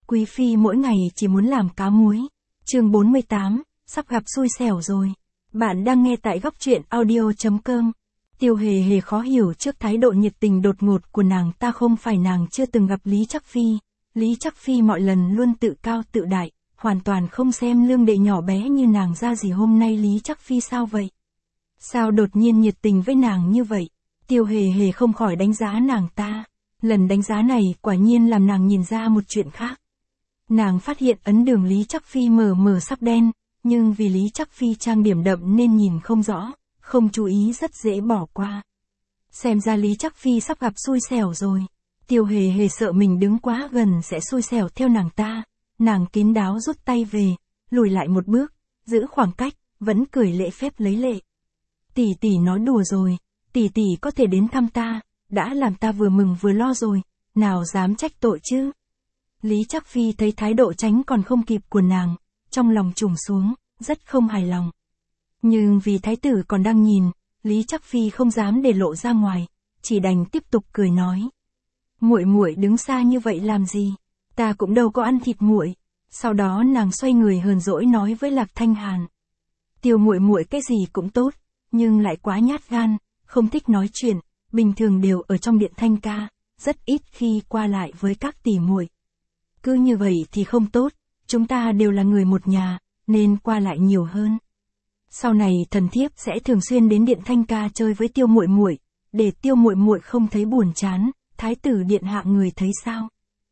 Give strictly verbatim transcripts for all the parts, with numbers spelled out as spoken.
Quý phi mỗi ngày chỉ muốn làm cá muối. Chương bốn mươi tám, sắp gặp xui xẻo rồi. Bạn đang nghe tại góc truyện audio chấm com. Tiêu Hề Hề khó hiểu trước thái độ nhiệt tình đột ngột của nàng ta. Không phải nàng chưa từng gặp Lý Trắc Phi. Lý Trắc Phi mọi lần luôn tự cao tự đại, hoàn toàn không xem lương đệ nhỏ bé như nàng ra gì. Hôm nay Lý Trắc Phi sao vậy? Sao đột nhiên nhiệt tình với nàng như vậy? Tiêu Hề Hề không khỏi đánh giá nàng ta. Lần đánh giá này quả nhiên làm nàng nhìn ra một chuyện khác. Nàng phát hiện ấn đường Lý Trắc Phi mờ mờ sắp đen, nhưng vì Lý Trắc Phi trang điểm đậm nên nhìn không rõ, không chú ý rất dễ bỏ qua. Xem ra Lý Trắc Phi sắp gặp xui xẻo rồi. Tiêu Hề Hề sợ mình đứng quá gần sẽ xui xẻo theo nàng ta. Nàng kín đáo rút tay về, lùi lại một bước, giữ khoảng cách, vẫn cười lễ phép lấy lệ. Tỷ tỷ nói đùa rồi, tỷ tỷ có thể đến thăm ta, đã làm ta vừa mừng vừa lo rồi, nào dám trách tội chứ. Lý Trắc Phi thấy thái độ tránh còn không kịp của nàng, trong lòng trùng xuống, rất không hài lòng. Nhưng vì thái tử còn đang nhìn, Lý Trắc Phi không dám để lộ ra ngoài, chỉ đành tiếp tục cười nói. Muội muội đứng xa như vậy làm gì? Ta cũng đâu có ăn thịt muội. Sau đó nàng xoay người hờn dỗi nói với Lạc Thanh Hàn. Tiêu muội muội cái gì cũng tốt, nhưng lại quá nhát gan, không thích nói chuyện, bình thường đều ở trong điện Thanh ca, rất ít khi qua lại với các tỷ muội. Cứ như vậy thì không tốt, chúng ta đều là người một nhà, nên qua lại nhiều hơn. Sau này thần thiếp sẽ thường xuyên đến điện Thanh ca chơi với Tiêu muội muội, để Tiêu muội muội không thấy buồn chán. Thái tử điện hạ người thấy sao?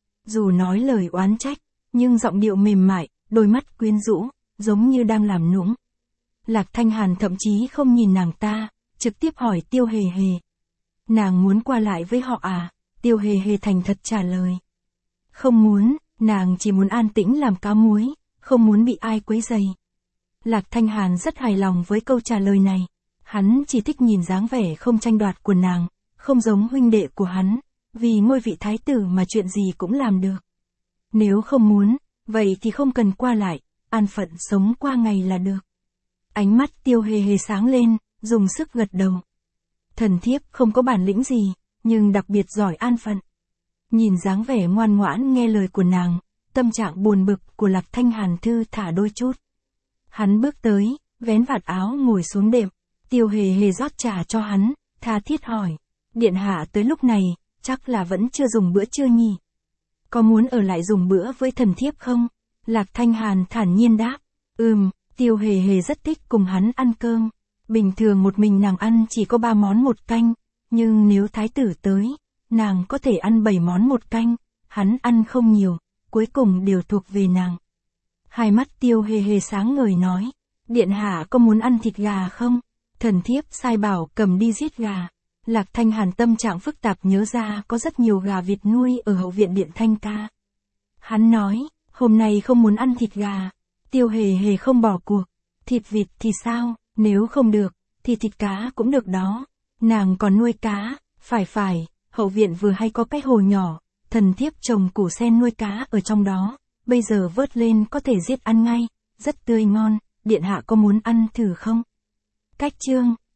Dù nói lời oán trách, nhưng giọng điệu mềm mại, đôi mắt quyến rũ, giống như đang làm nũng. Lạc Thanh Hàn thậm chí không nhìn nàng ta, trực tiếp hỏi Tiêu Hề Hề. Nàng muốn qua lại với họ à? Tiêu Hề Hề thành thật trả lời. Không muốn, nàng chỉ muốn an tĩnh làm cá muối, không muốn bị ai quấy rầy. Lạc Thanh Hàn rất hài lòng với câu trả lời này. Hắn chỉ thích nhìn dáng vẻ không tranh đoạt của nàng, không giống huynh đệ của hắn, vì ngôi vị thái tử mà chuyện gì cũng làm được. Nếu không muốn, vậy thì không cần qua lại, an phận sống qua ngày là được. Ánh mắt Tiêu Hề Hề sáng lên, dùng sức gật đầu. Thần thiếp không có bản lĩnh gì, nhưng đặc biệt giỏi an phận. Nhìn dáng vẻ ngoan ngoãn nghe lời của nàng, tâm trạng buồn bực của Lạc Thanh Hàn thư thả đôi chút. Hắn bước tới, vén vạt áo ngồi xuống đệm, Tiêu Hề Hề rót trà cho hắn, tha thiết hỏi. Điện hạ tới lúc này, chắc là vẫn chưa dùng bữa trưa nhỉ? Có muốn ở lại dùng bữa với thần thiếp không? Lạc Thanh Hàn thản nhiên đáp. Ừm, Tiêu Hề Hề rất thích cùng hắn ăn cơm. Bình thường một mình nàng ăn chỉ có ba món một canh, nhưng nếu thái tử tới, nàng có thể ăn bảy món một canh, hắn ăn không nhiều, cuối cùng đều thuộc về nàng. Hai mắt Tiêu Hề Hề sáng ngời nói, điện hạ có muốn ăn thịt gà không? Thần thiếp sai bảo cầm đi giết gà. Lạc Thanh Hàn tâm trạng phức tạp nhớ ra có rất nhiều gà vịt nuôi ở hậu viện điện Thanh ca. Hắn nói, hôm nay không muốn ăn thịt gà. Tiêu Hề Hề không bỏ cuộc. Thịt vịt thì sao, nếu không được, thì thịt cá cũng được đó. Nàng còn nuôi cá, phải phải, hậu viện vừa hay có cái hồ nhỏ, thần thiếp trồng củ sen nuôi cá ở trong đó, bây giờ vớt lên có thể giết ăn ngay, rất tươi ngon, điện hạ có muốn ăn thử không? Cách chương